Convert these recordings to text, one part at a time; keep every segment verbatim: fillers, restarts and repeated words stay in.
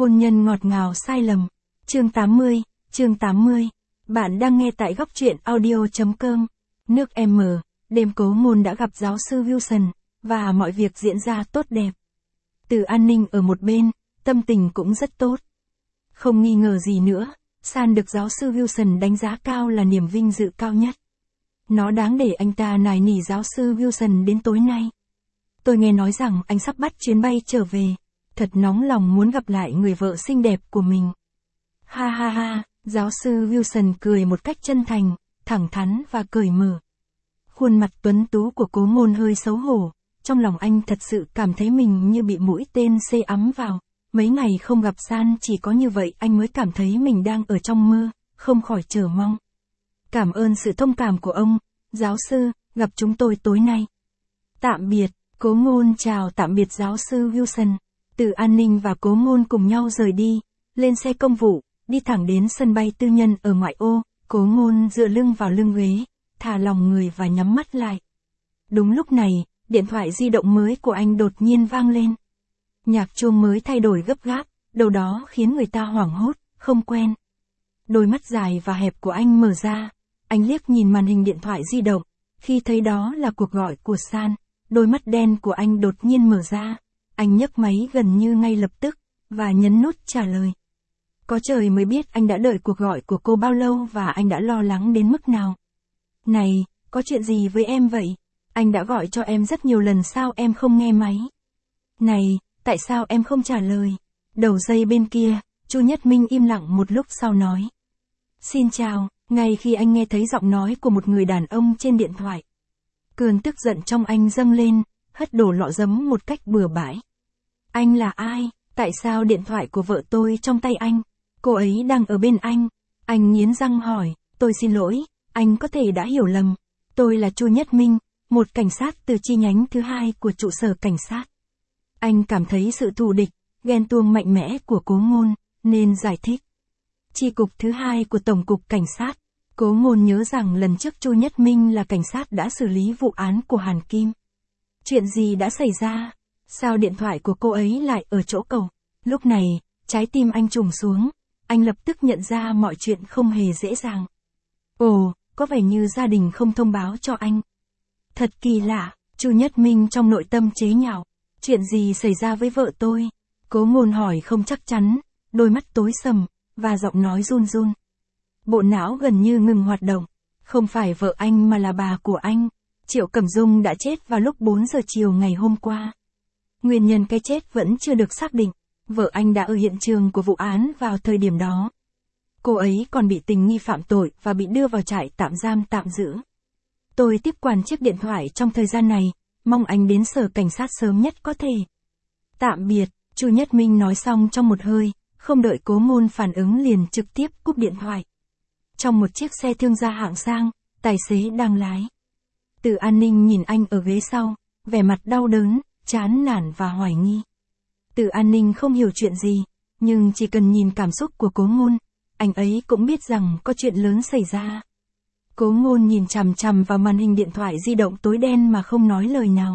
Hôn nhân ngọt ngào sai lầm. Chương tám mươi, chương tám mươi. Bạn đang nghe tại góc truyện audio chấm com. Nước M, đêm Cố Ngôn đã gặp giáo sư Wilson, và mọi việc diễn ra tốt đẹp. Từ An Ninh ở một bên, tâm tình cũng rất tốt. Không nghi ngờ gì nữa, San được giáo sư Wilson đánh giá cao là niềm vinh dự cao nhất. Nó đáng để anh ta nài nỉ giáo sư Wilson đến tối nay. Tôi nghe nói rằng anh sắp bắt chuyến bay trở về, thật nóng lòng muốn gặp lại người vợ xinh đẹp của mình. Ha ha ha, giáo sư Wilson cười một cách chân thành, thẳng thắn và cởi mở. Khuôn mặt tuấn tú của Cố Ngôn hơi xấu hổ, trong lòng anh thật sự cảm thấy mình như bị mũi tên xê ắm vào. Mấy ngày không gặp San, chỉ có như vậy anh mới cảm thấy mình đang ở trong mơ, không khỏi chờ mong. Cảm ơn sự thông cảm của ông, giáo sư, gặp chúng tôi tối nay. Tạm biệt, Cố Ngôn chào tạm biệt giáo sư Wilson. Từ An Ninh và Cố Ngôn cùng nhau rời đi, lên xe công vụ, đi thẳng đến sân bay tư nhân ở ngoại ô. Cố Ngôn dựa lưng vào lưng ghế, thả lỏng người và nhắm mắt lại. Đúng lúc này, điện thoại di động mới của anh đột nhiên vang lên. Nhạc chuông mới thay đổi gấp gáp, đầu đó khiến người ta hoảng hốt, không quen. Đôi mắt dài và hẹp của anh mở ra, anh liếc nhìn màn hình điện thoại di động, khi thấy đó là cuộc gọi của San, đôi mắt đen của anh đột nhiên mở ra, anh nhấc máy gần như ngay lập tức, và nhấn nút trả lời. Có trời mới biết anh đã đợi cuộc gọi của cô bao lâu và anh đã lo lắng đến mức nào. Này, có chuyện gì với em vậy? Anh đã gọi cho em rất nhiều lần, sao em không nghe máy? Này, tại sao em không trả lời? Đầu dây bên kia, Chu Nhất Minh im lặng một lúc sau nói. Xin chào, ngay khi anh nghe thấy giọng nói của một người đàn ông trên điện thoại. Cơn tức giận trong anh dâng lên, hất đổ lọ giấm một cách bừa bãi. Anh là ai? Tại sao điện thoại của vợ tôi trong tay anh? Cô ấy đang ở bên anh. Anh nghiến răng hỏi, tôi xin lỗi, anh có thể đã hiểu lầm. Tôi là Chu Nhất Minh, một cảnh sát từ chi nhánh thứ hai của trụ sở cảnh sát. Anh cảm thấy sự thù địch, ghen tuông mạnh mẽ của Cố Ngôn, nên giải thích. Chi cục thứ hai của Tổng cục Cảnh sát. Cố Ngôn nhớ rằng lần trước Chu Nhất Minh là cảnh sát đã xử lý vụ án của Hàn Kim. Chuyện gì đã xảy ra? Sao điện thoại của cô ấy lại ở chỗ cậu? Lúc này, trái tim anh trùng xuống, anh lập tức nhận ra mọi chuyện không hề dễ dàng. Ồ, có vẻ như gia đình không thông báo cho anh. Thật kỳ lạ, Chu Nhất Minh trong nội tâm chế nhạo. Chuyện gì xảy ra với vợ tôi? Cố Ngôn hỏi không chắc chắn, đôi mắt tối sầm, và giọng nói run run. Bộ não gần như ngừng hoạt động. Không phải vợ anh mà là bà của anh. Triệu Cẩm Dung đã chết vào lúc bốn giờ chiều ngày hôm qua. Nguyên nhân cái chết vẫn chưa được xác định. Vợ anh đã ở hiện trường của vụ án vào thời điểm đó. Cô ấy còn bị tình nghi phạm tội và bị đưa vào trại tạm giam tạm giữ. Tôi tiếp quản chiếc điện thoại trong thời gian này, mong anh đến sở cảnh sát sớm nhất có thể. Tạm biệt, Chu Nhất Minh nói xong trong một hơi, không đợi Cố Ngôn phản ứng liền trực tiếp cúp điện thoại. Trong một chiếc xe thương gia hạng sang, tài xế đang lái. Từ An Ninh nhìn anh ở ghế sau, vẻ mặt đau đớn, chán nản và hoài nghi. Từ An Ninh không hiểu chuyện gì, nhưng chỉ cần nhìn cảm xúc của Cố Ngôn, anh ấy cũng biết rằng có chuyện lớn xảy ra. Cố Ngôn nhìn chằm chằm vào màn hình điện thoại di động tối đen mà không nói lời nào.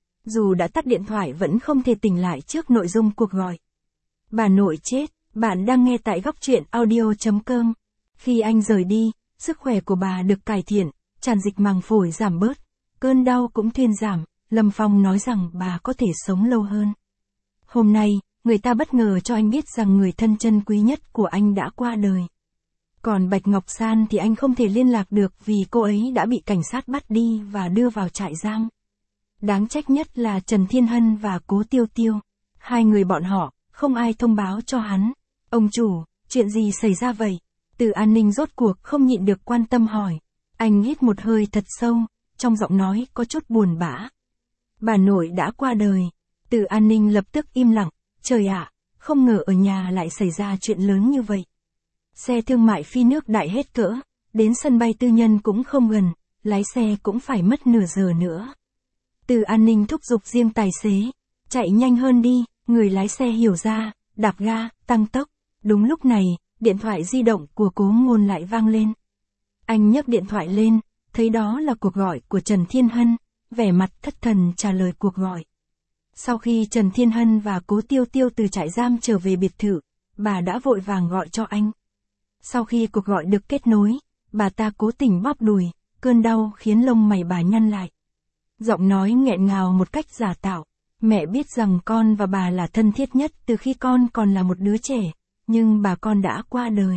Dù đã tắt điện thoại vẫn không thể tỉnh lại trước nội dung cuộc gọi. Bà nội chết, bạn đang nghe tại góc truyện audio chấm com. Khi anh rời đi, sức khỏe của bà được cải thiện, tràn dịch màng phổi giảm bớt, cơn đau cũng thuyên giảm, Lâm Phong nói rằng bà có thể sống lâu hơn. Hôm nay, người ta bất ngờ cho anh biết rằng người thân chân quý nhất của anh đã qua đời. Còn Bạch Ngọc San thì anh không thể liên lạc được vì cô ấy đã bị cảnh sát bắt đi và đưa vào trại giam. Đáng trách nhất là Trần Thiên Hân và Cố Tiêu Tiêu. Hai người bọn họ, không ai thông báo cho hắn. Ông chủ, chuyện gì xảy ra vậy? Từ An Ninh rốt cuộc không nhịn được quan tâm hỏi. Anh hít một hơi thật sâu, trong giọng nói có chút buồn bã. Bà nội đã qua đời. Từ An Ninh lập tức im lặng. Trời ạ, không ngờ ở nhà lại xảy ra chuyện lớn như vậy. Xe thương mại phi nước đại hết cỡ, đến sân bay tư nhân cũng không gần, lái xe cũng phải mất nửa giờ nữa. Từ An Ninh thúc giục riêng tài xế, chạy nhanh hơn đi, người lái xe hiểu ra, đạp ga, tăng tốc. Đúng lúc này, điện thoại di động của Cố Ngôn lại vang lên. Anh nhấc điện thoại lên, thấy đó là cuộc gọi của Trần Thiên Hân, vẻ mặt thất thần trả lời cuộc gọi. Sau khi Trần Thiên Hân và Cố Tiêu Tiêu từ trại giam trở về biệt thự, bà đã vội vàng gọi cho anh. Sau khi cuộc gọi được kết nối, bà ta cố tình bóp đùi, cơn đau khiến lông mày bà nhăn lại. Giọng nói nghẹn ngào một cách giả tạo. Mẹ biết rằng con và bà là thân thiết nhất từ khi con còn là một đứa trẻ, nhưng bà con đã qua đời.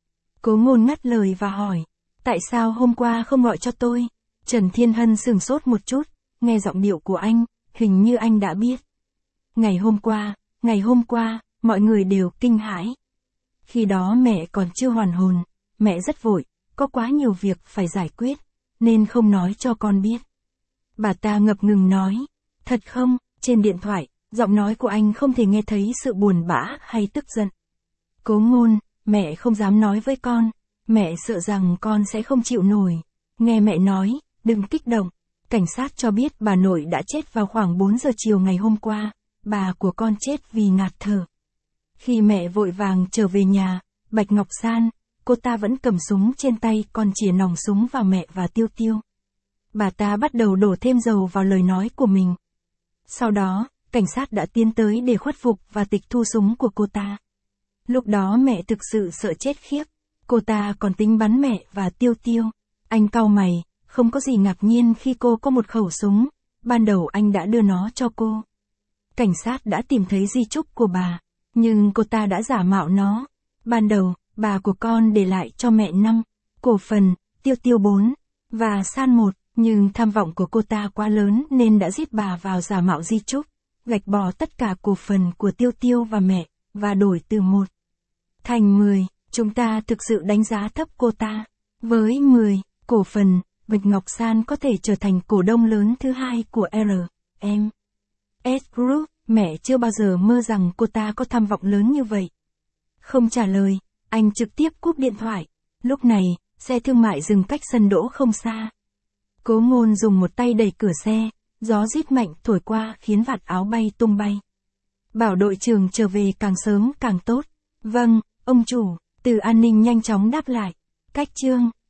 Cố Ngôn ngắt lời và hỏi, tại sao hôm qua không gọi cho tôi? Trần Thiên Hân sửng sốt một chút, nghe giọng điệu của anh, hình như anh đã biết. Ngày hôm qua, ngày hôm qua, mọi người đều kinh hãi. Khi đó mẹ còn chưa hoàn hồn, mẹ rất vội, có quá nhiều việc phải giải quyết, nên không nói cho con biết. Bà ta ngập ngừng nói, thật không? Trên điện thoại, giọng nói của anh không thể nghe thấy sự buồn bã hay tức giận. Cố Ngôn, mẹ không dám nói với con, mẹ sợ rằng con sẽ không chịu nổi. Nghe mẹ nói, đừng kích động. Cảnh sát cho biết bà nội đã chết vào khoảng bốn giờ chiều ngày hôm qua, bà của con chết vì ngạt thở. Khi mẹ vội vàng trở về nhà, Bạch Ngọc San, cô ta vẫn cầm súng trên tay còn chĩa nòng súng vào mẹ và Tiêu Tiêu. Bà ta bắt đầu đổ thêm dầu vào lời nói của mình. Sau đó, cảnh sát đã tiến tới để khuất phục và tịch thu súng của cô ta. Lúc đó mẹ thực sự sợ chết khiếp. Cô ta còn tính bắn mẹ và Tiêu Tiêu. Anh cau mày, không có gì ngạc nhiên khi cô có một khẩu súng. Ban đầu anh đã đưa nó cho cô. Cảnh sát đã tìm thấy di chúc của bà, nhưng cô ta đã giả mạo nó. Ban đầu, bà của con để lại cho mẹ năm cổ phần, Tiêu Tiêu bốn và San một. Nhưng tham vọng của cô ta quá lớn nên đã giết bà vào giả mạo di chúc, gạch bỏ tất cả cổ phần của Tiêu Tiêu và mẹ, và đổi từ một thành mười. Chúng ta thực sự đánh giá thấp cô ta. Với mười cổ phần, Bạch Ngọc San có thể trở thành cổ đông lớn thứ hai của R M S Group. Mẹ chưa bao giờ mơ rằng cô ta có tham vọng lớn như vậy. Không trả lời, anh trực tiếp cúp điện thoại. Lúc này, xe thương mại dừng cách sân đỗ không xa. Cố Ngôn dùng một tay đẩy cửa xe, gió rít mạnh thổi qua khiến vạt áo bay tung bay. Bảo đội trưởng trở về càng sớm càng tốt. Vâng, ông chủ, Từ An Ninh nhanh chóng đáp lại. Cách chương